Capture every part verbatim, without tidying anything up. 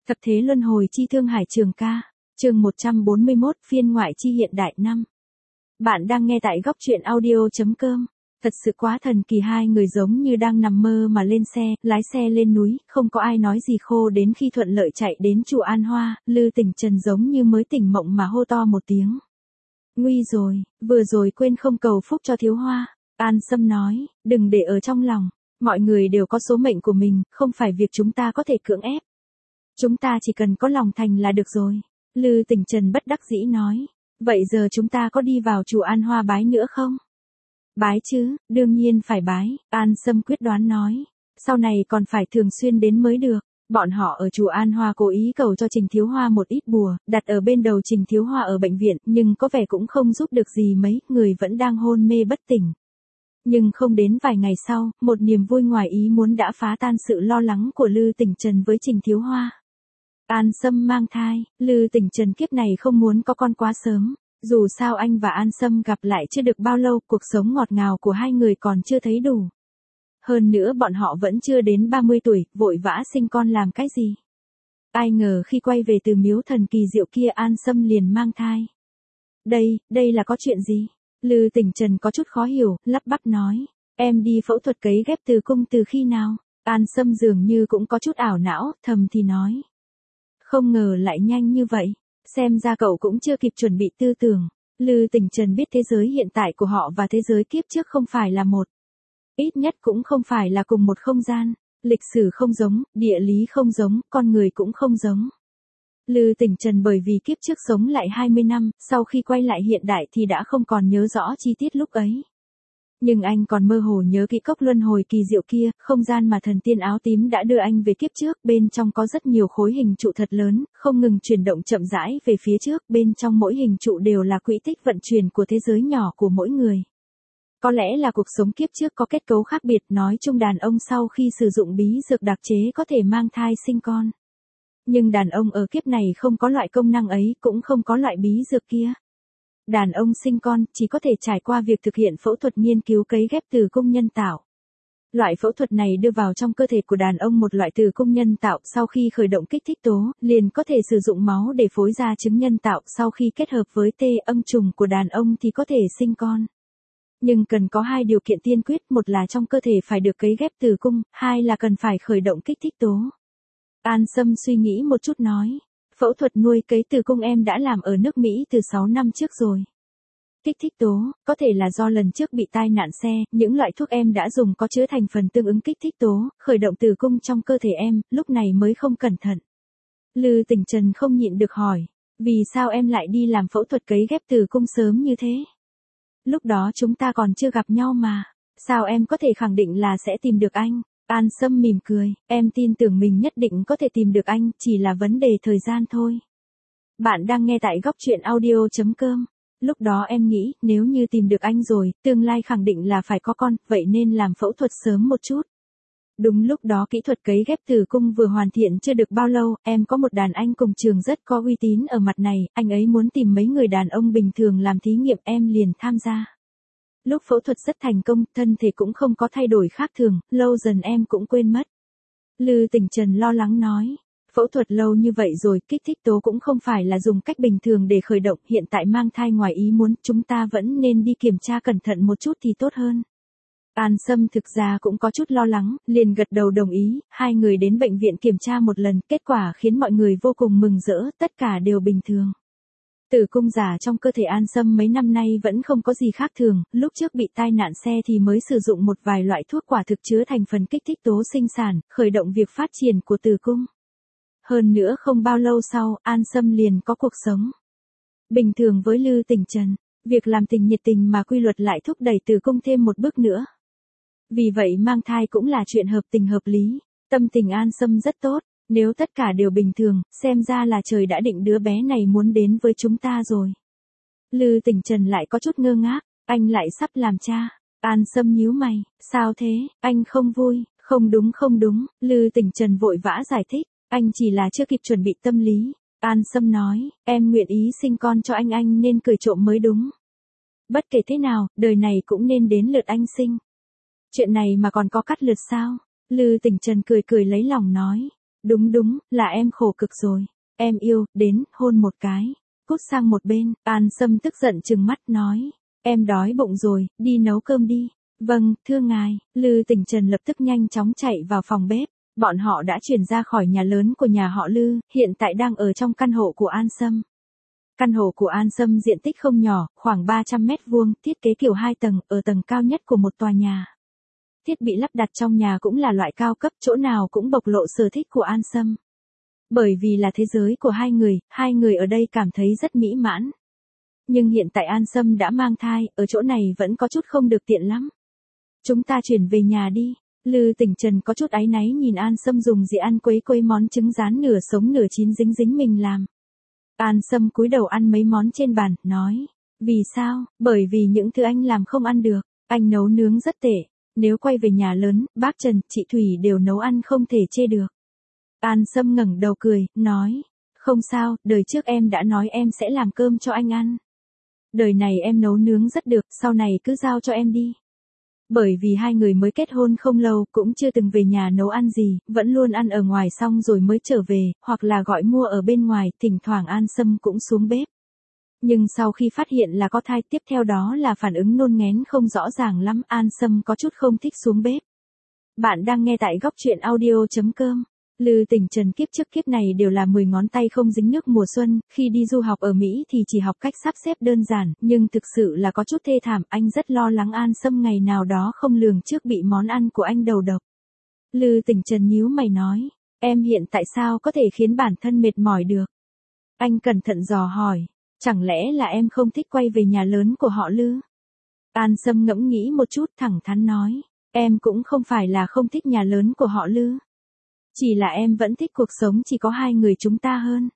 Thập thế luân hồi chi Thương Hải Trường Ca, chương một trăm bốn mươi mốt, phiên ngoại chi hiện đại năm. Bạn đang nghe tại góc truyện audio chấm com. Thật sự quá thần kỳ, hai người giống như đang nằm mơ mà lên xe, lái xe lên núi, không có ai nói gì khô đến khi thuận lợi chạy đến chùa An Hoa, Lư Tỉnh Trần giống như mới tỉnh mộng mà hô to một tiếng. Nguy rồi, vừa rồi quên không cầu phúc cho Thiếu Hoa. An Sâm nói, đừng để ở trong lòng, mọi người đều có số mệnh của mình, không phải việc chúng ta có thể cưỡng ép. Chúng ta chỉ cần có lòng thành là được rồi. Lư Tỉnh Trần bất đắc dĩ nói, vậy giờ chúng ta có đi vào chùa An Hoa bái nữa không? Bái chứ, đương nhiên phải bái, An Sâm quyết đoán nói. Sau này còn phải thường xuyên đến mới được. Bọn họ ở chùa An Hoa cố ý cầu cho Trình Thiếu Hoa một ít bùa, đặt ở bên đầu Trình Thiếu Hoa ở bệnh viện, nhưng có vẻ cũng không giúp được gì mấy, người vẫn đang hôn mê bất tỉnh. Nhưng không đến vài ngày sau, một niềm vui ngoài ý muốn đã phá tan sự lo lắng của Lư Tỉnh Trần với Trình Thiếu Hoa. An Sâm mang thai, Lư Tỉnh Trần kiếp này không muốn có con quá sớm. Dù sao anh và An Sâm gặp lại chưa được bao lâu, cuộc sống ngọt ngào của hai người còn chưa thấy đủ. Hơn nữa bọn họ vẫn chưa đến ba mươi tuổi, vội vã sinh con làm cái gì. Ai ngờ khi quay về từ miếu thần kỳ diệu kia, An Sâm liền mang thai. Đây, đây là có chuyện gì? Lư Tỉnh Trần có chút khó hiểu, lắp bắp nói. Em đi phẫu thuật cấy ghép tử cung từ khi nào? An Sâm dường như cũng có chút ảo não, thầm thì nói. Không ngờ lại nhanh như vậy. Xem ra cậu cũng chưa kịp chuẩn bị tư tưởng. Lư Tỉnh Trần biết thế giới hiện tại của họ và thế giới kiếp trước không phải là một. Ít nhất cũng không phải là cùng một không gian. Lịch sử không giống, địa lý không giống, con người cũng không giống. Lư Tỉnh Trần bởi vì kiếp trước sống lại hai mươi năm, sau khi quay lại hiện đại thì đã không còn nhớ rõ chi tiết lúc ấy. Nhưng anh còn mơ hồ nhớ kỹ cốc luân hồi kỳ diệu kia, không gian mà thần tiên áo tím đã đưa anh về kiếp trước, bên trong có rất nhiều khối hình trụ thật lớn, không ngừng chuyển động chậm rãi về phía trước, bên trong mỗi hình trụ đều là quỹ tích vận chuyển của thế giới nhỏ của mỗi người. Có lẽ là cuộc sống kiếp trước có kết cấu khác biệt, nói chung đàn ông sau khi sử dụng bí dược đặc chế có thể mang thai sinh con. Nhưng đàn ông ở kiếp này không có loại công năng ấy, cũng không có loại bí dược kia. Đàn ông sinh con chỉ có thể trải qua việc thực hiện phẫu thuật nghiên cứu cấy ghép tử cung nhân tạo. Loại phẫu thuật này đưa vào trong cơ thể của đàn ông một loại tử cung nhân tạo, sau khi khởi động kích thích tố, liền có thể sử dụng máu để phối ra trứng nhân tạo, sau khi kết hợp với T âm trùng của đàn ông thì có thể sinh con. Nhưng cần có hai điều kiện tiên quyết, một là trong cơ thể phải được cấy ghép tử cung, hai là cần phải khởi động kích thích tố. An Sâm suy nghĩ một chút nói. Phẫu thuật nuôi cấy tử cung em đã làm ở nước Mỹ từ sáu năm trước rồi. Kích thích tố, có thể là do lần trước bị tai nạn xe, những loại thuốc em đã dùng có chứa thành phần tương ứng kích thích tố, khởi động tử cung trong cơ thể em, lúc này mới không cẩn thận. Lư Tỉnh Trần không nhịn được hỏi, vì sao em lại đi làm phẫu thuật cấy ghép tử cung sớm như thế? Lúc đó chúng ta còn chưa gặp nhau mà, sao em có thể khẳng định là sẽ tìm được anh? An Sâm mỉm cười, em tin tưởng mình nhất định có thể tìm được anh, chỉ là vấn đề thời gian thôi. Bạn đang nghe tại góc truyện audio chấm com. Lúc đó em nghĩ, nếu như tìm được anh rồi, tương lai khẳng định là phải có con, vậy nên làm phẫu thuật sớm một chút. Đúng lúc đó kỹ thuật cấy ghép tử cung vừa hoàn thiện chưa được bao lâu, em có một đàn anh cùng trường rất có uy tín ở mặt này, anh ấy muốn tìm mấy người đàn ông bình thường làm thí nghiệm, em liền tham gia. Lúc phẫu thuật rất thành công, thân thể cũng không có thay đổi khác thường, lâu dần em cũng quên mất. Lư Tỉnh Trần lo lắng nói, phẫu thuật lâu như vậy rồi, kích thích tố cũng không phải là dùng cách bình thường để khởi động, hiện tại mang thai ngoài ý muốn, chúng ta vẫn nên đi kiểm tra cẩn thận một chút thì tốt hơn. An Sâm thực ra cũng có chút lo lắng, liền gật đầu đồng ý, hai người đến bệnh viện kiểm tra một lần, kết quả khiến mọi người vô cùng mừng rỡ, tất cả đều bình thường. Tử cung giả trong cơ thể An Sâm mấy năm nay vẫn không có gì khác thường, lúc trước bị tai nạn xe thì mới sử dụng một vài loại thuốc quả thực chứa thành phần kích thích tố sinh sản, khởi động việc phát triển của tử cung. Hơn nữa không bao lâu sau, An Sâm liền có cuộc sống bình thường với Lư Tỉnh Trần, việc làm tình nhiệt tình mà quy luật lại thúc đẩy tử cung thêm một bước nữa. Vì vậy mang thai cũng là chuyện hợp tình hợp lý, tâm tình An Sâm rất tốt. Nếu tất cả đều bình thường, xem ra là trời đã định đứa bé này muốn đến với chúng ta rồi. Lư Tỉnh Trần lại có chút ngơ ngác, anh lại sắp làm cha. An Sâm nhíu mày, sao thế, anh không vui, không đúng không đúng, Lư Tỉnh Trần vội vã giải thích, anh chỉ là chưa kịp chuẩn bị tâm lý. An Sâm nói, em nguyện ý sinh con cho anh anh nên cười trộm mới đúng. Bất kể thế nào, đời này cũng nên đến lượt anh sinh. Chuyện này mà còn có cắt lượt sao? Lư Tỉnh Trần cười cười lấy lòng nói. Đúng đúng, là em khổ cực rồi. Em yêu, đến, hôn một cái. Cút sang một bên, An Sâm tức giận trừng mắt nói. Em đói bụng rồi, đi nấu cơm đi. Vâng, thưa ngài, Lư Tỉnh Trần lập tức nhanh chóng chạy vào phòng bếp. Bọn họ đã chuyển ra khỏi nhà lớn của nhà họ Lư, hiện tại đang ở trong căn hộ của An Sâm. Căn hộ của An Sâm diện tích không nhỏ, khoảng ba trăm mét vuông, thiết kế kiểu hai tầng, ở tầng cao nhất của một tòa nhà. Thiết bị lắp đặt trong nhà cũng là loại cao cấp, chỗ nào cũng bộc lộ sở thích của An Sâm. Bởi vì là thế giới của hai người, hai người ở đây cảm thấy rất mỹ mãn. Nhưng hiện tại An Sâm đã mang thai, ở chỗ này vẫn có chút không được tiện lắm. Chúng ta chuyển về nhà đi. Lư Tỉnh Trần có chút áy náy nhìn An Sâm dùng dĩa ăn quấy quấy món trứng rán nửa sống nửa chín dính dính mình làm. An Sâm cúi đầu ăn mấy món trên bàn, nói. Vì sao? Bởi vì những thứ anh làm không ăn được. Anh nấu nướng rất tệ. Nếu quay về nhà lớn, bác Trần, chị Thủy đều nấu ăn không thể chê được. An Sâm ngẩng đầu cười, nói. Không sao, đời trước em đã nói em sẽ làm cơm cho anh ăn. Đời này em nấu nướng rất được, sau này cứ giao cho em đi. Bởi vì hai người mới kết hôn không lâu, cũng chưa từng về nhà nấu ăn gì, vẫn luôn ăn ở ngoài xong rồi mới trở về, hoặc là gọi mua ở bên ngoài, thỉnh thoảng An Sâm cũng xuống bếp. Nhưng sau khi phát hiện là có thai, tiếp theo đó là phản ứng nôn nghén không rõ ràng lắm, An Sâm có chút không thích xuống bếp. Bạn đang nghe tại góc truyện audio chấm com. Lư Tỉnh Trần kiếp trước kiếp này đều là mười ngón tay không dính nước mùa xuân, khi đi du học ở Mỹ thì chỉ học cách sắp xếp đơn giản, nhưng thực sự là có chút thê thảm, anh rất lo lắng An Sâm ngày nào đó không lường trước bị món ăn của anh đầu độc. Lư Tỉnh Trần nhíu mày nói, em hiện tại sao có thể khiến bản thân mệt mỏi được? Anh cẩn thận dò hỏi, chẳng lẽ là em không thích quay về nhà lớn của họ Lư? An Sâm ngẫm nghĩ một chút thẳng thắn nói, em cũng không phải là không thích nhà lớn của họ Lư. Chỉ là em vẫn thích cuộc sống chỉ có hai người chúng ta hơn.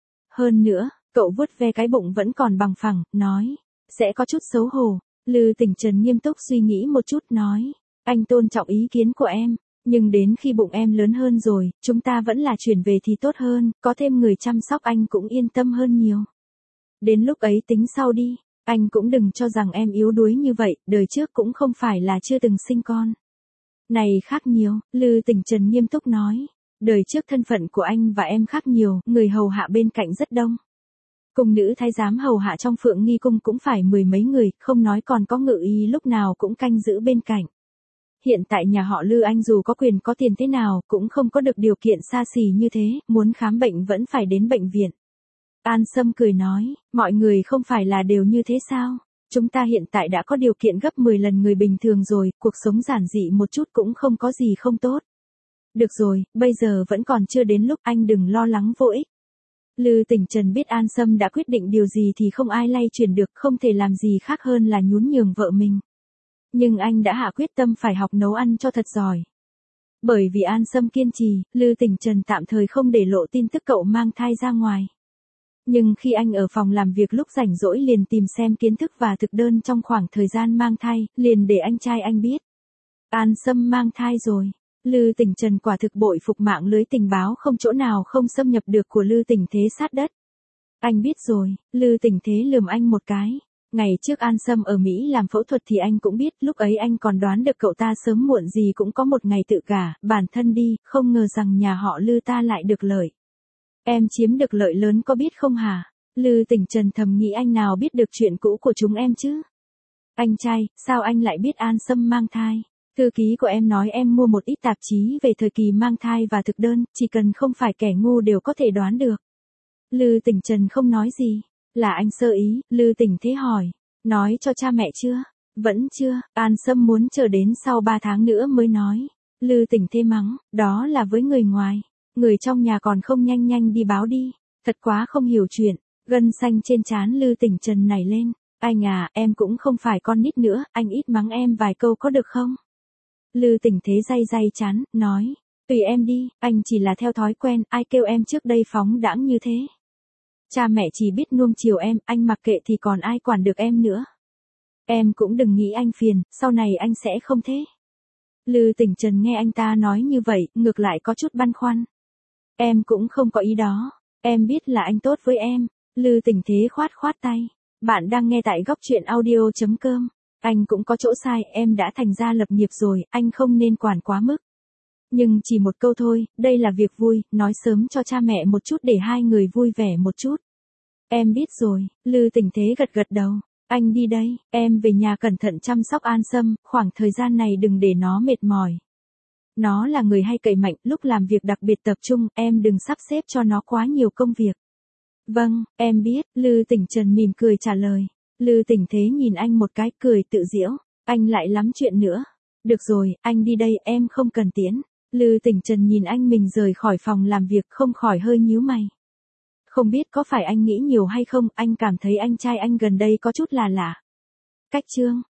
Hơn nữa, cậu vuốt ve cái bụng vẫn còn bằng phẳng, nói, sẽ có chút xấu hổ. Lư Tỉnh Trần nghiêm túc suy nghĩ một chút nói, anh tôn trọng ý kiến của em, nhưng đến khi bụng em lớn hơn rồi, chúng ta vẫn là chuyển về thì tốt hơn, có thêm người chăm sóc anh cũng yên tâm hơn nhiều. Đến lúc ấy tính sau đi, anh cũng đừng cho rằng em yếu đuối như vậy, đời trước cũng không phải là chưa từng sinh con. Này khác nhiều, Lư Tỉnh Trần nghiêm túc nói. Đời trước thân phận của anh và em khác nhiều, người hầu hạ bên cạnh rất đông. Cung nữ thái giám hầu hạ trong Phượng Nghi Cung cũng phải mười mấy người, không nói còn có ngự y lúc nào cũng canh giữ bên cạnh. Hiện tại nhà họ Lư anh dù có quyền có tiền thế nào, cũng không có được điều kiện xa xỉ như thế, muốn khám bệnh vẫn phải đến bệnh viện. An Sâm cười nói, mọi người không phải là đều như thế sao? Chúng ta hiện tại đã có điều kiện gấp mười lần người bình thường rồi, cuộc sống giản dị một chút cũng không có gì không tốt. Được rồi, bây giờ vẫn còn chưa đến lúc, anh đừng lo lắng vô ích. Lư Tỉnh Trần biết An Sâm đã quyết định điều gì thì không ai lay chuyển được, không thể làm gì khác hơn là nhún nhường vợ mình. Nhưng anh đã hạ quyết tâm phải học nấu ăn cho thật giỏi. Bởi vì An Sâm kiên trì, Lư Tỉnh Trần tạm thời không để lộ tin tức cậu mang thai ra ngoài. Nhưng khi anh ở phòng làm việc lúc rảnh rỗi liền tìm xem kiến thức và thực đơn trong khoảng thời gian mang thai, liền để anh trai anh biết. An Sâm mang thai rồi. Lư Tỉnh Trần quả thực bội phục mạng lưới tình báo không chỗ nào không xâm nhập được của Lư Tỉnh Thế sát đất. Anh biết rồi, Lư Tỉnh Thế lườm anh một cái. Ngày trước An Sâm ở Mỹ làm phẫu thuật thì anh cũng biết, lúc ấy anh còn đoán được cậu ta sớm muộn gì cũng có một ngày tự gả, bản thân đi, không ngờ rằng nhà họ Lư ta lại được lợi. Em chiếm được lợi lớn có biết không hả? Lư Tỉnh Trần thầm nghĩ anh nào biết được chuyện cũ của chúng em chứ? Anh trai, sao anh lại biết An Sâm mang thai? Thư ký của em nói em mua một ít tạp chí về thời kỳ mang thai và thực đơn, chỉ cần không phải kẻ ngu đều có thể đoán được. Lư Tỉnh Trần không nói gì. Là anh sơ ý, Lư Tỉnh Thế hỏi. Nói cho cha mẹ chưa? Vẫn chưa, An Sâm muốn chờ đến sau ba tháng nữa mới nói. Lư Tỉnh Thế mắng, đó là với người ngoài. Người trong nhà còn không nhanh nhanh đi báo đi. Thật quá không hiểu chuyện. Gân xanh trên trán Lư Tỉnh Trần nảy lên. Anh à, em cũng không phải con nít nữa, anh ít mắng em vài câu có được không? Lư Tỉnh Thế day day chán, nói. Tùy em đi, anh chỉ là theo thói quen, ai kêu em trước đây phóng đãng như thế. Cha mẹ chỉ biết nuông chiều em, anh mặc kệ thì còn ai quản được em nữa. Em cũng đừng nghĩ anh phiền, sau này anh sẽ không thế. Lư Tỉnh Trần nghe anh ta nói như vậy, ngược lại có chút băn khoăn. Em cũng không có ý đó, em biết là anh tốt với em. Lư Tỉnh Thế khoát khoát tay. Bạn đang nghe tại góc truyện audio chấm com. Anh cũng có chỗ sai, em đã thành ra lập nghiệp rồi, anh không nên quản quá mức. Nhưng chỉ một câu thôi, đây là việc vui, nói sớm cho cha mẹ một chút để hai người vui vẻ một chút. Em biết rồi, Lư Tình Thế gật gật đầu. Anh đi đây, em về nhà cẩn thận chăm sóc An Sâm, khoảng thời gian này đừng để nó mệt mỏi. Nó là người hay cậy mạnh, lúc làm việc đặc biệt tập trung, em đừng sắp xếp cho nó quá nhiều công việc. Vâng, em biết, Lư Tỉnh Trần mỉm cười trả lời. Lư Tình Thế nhìn anh một cái cười tự giễu, anh lại lắm chuyện nữa. Được rồi, anh đi đây, em không cần tiễn. Lư Tỉnh Trần nhìn anh mình rời khỏi phòng làm việc không khỏi hơi nhíu mày. Không biết có phải anh nghĩ nhiều hay không, anh cảm thấy anh trai anh gần đây có chút là lạ. Cách chương